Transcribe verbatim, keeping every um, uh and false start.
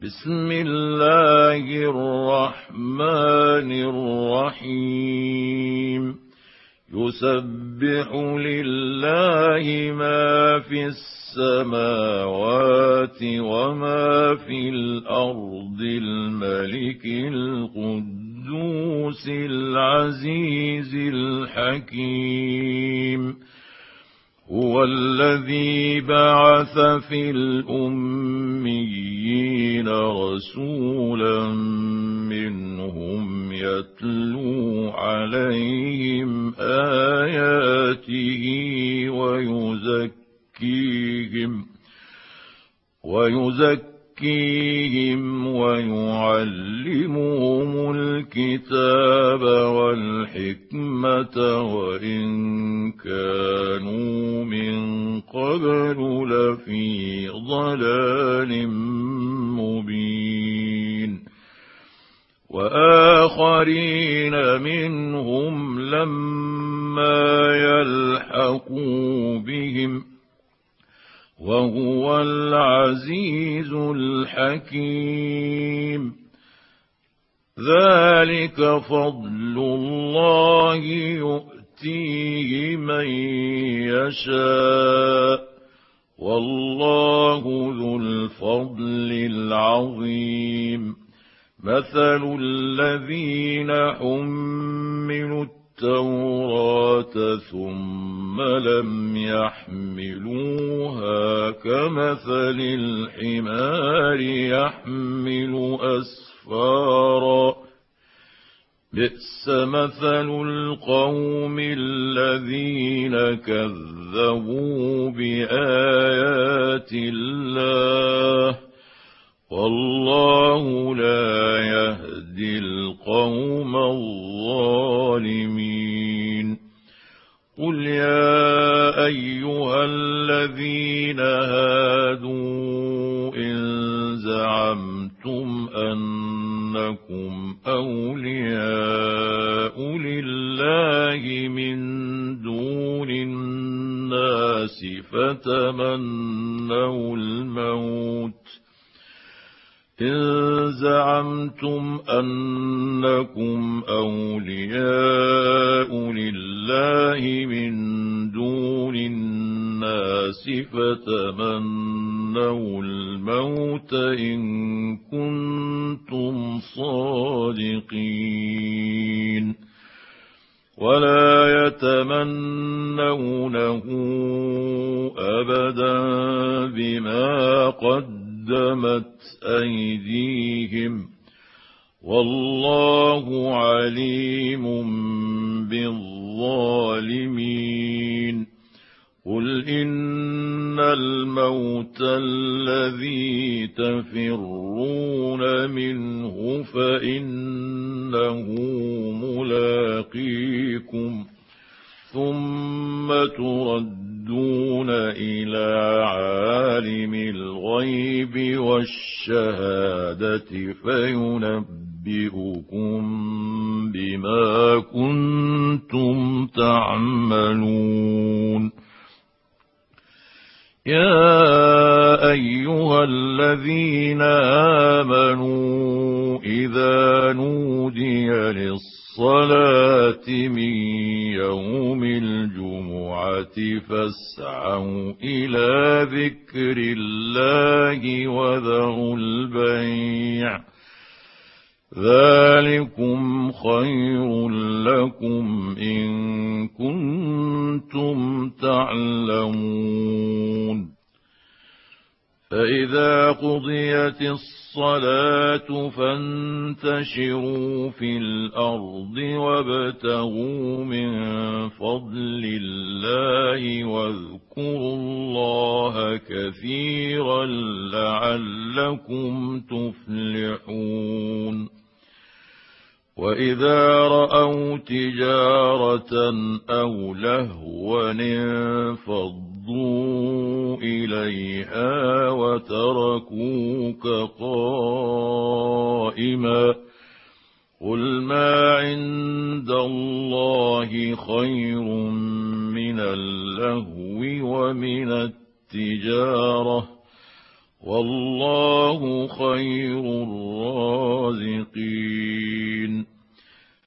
بسم الله الرحمن الرحيم يسبح لله ما في السماوات وما في الأرض الملك القدوس العزيز الحكيم هو الذي بعث في الأميين رسولا منهم يتلو عليهم آياته ويزكيهم ويزكيهم ويعلمهم الكتاب والحكمة وإن كانوا من قبل لفي ضلال مبين وآخرين منهم لما يلحقوا بهم وهو العزيز الحكيم ذلك فضل الله يؤتيه من يشاء والله ذو الفضل العظيم مثل الذين حملوا التوراة ثم لم يحملوها كمثل الحمار يحمل أسفارا بئس مثل القوم الذين كذبوا بآيات الله والله لا يهدي القوم الظالمين قل يا أيها الذين هادوا إن زعمتم أنكم أولياء لله من دون الناس فتمنوا الموت إن زعمتم أنكم أولياء لله من دون الناس فتمنوا الموت إن كنتم صادقين ولا يتمنونه أبدا بما قدمت أيديهم والله عليم بالظالمين قل إن الموت الذي تفرون منه فإنه ملاقيكم ثم تردون إلى عالم الغيب والشهادة فينبئكم بما كنتم تعملون يا أيها الذين آمنوا إذا نودي للصلاة من يوم الجمعة فاسعوا إلى ذكر الله وذروا البيع ذلكم خير لكم إن كنتم تعلمون فإذا قضيت الصلاة فانتشروا في الأرض وابتغوا من فضل الله واذكروا الله كثيرا لعلكم تفلحون وإذا رأوا تجارة أو لهوا انفضوا إليها وتركوك قائما قل ما عند الله خير من اللهو ومن التجارة والله خير الرازقين.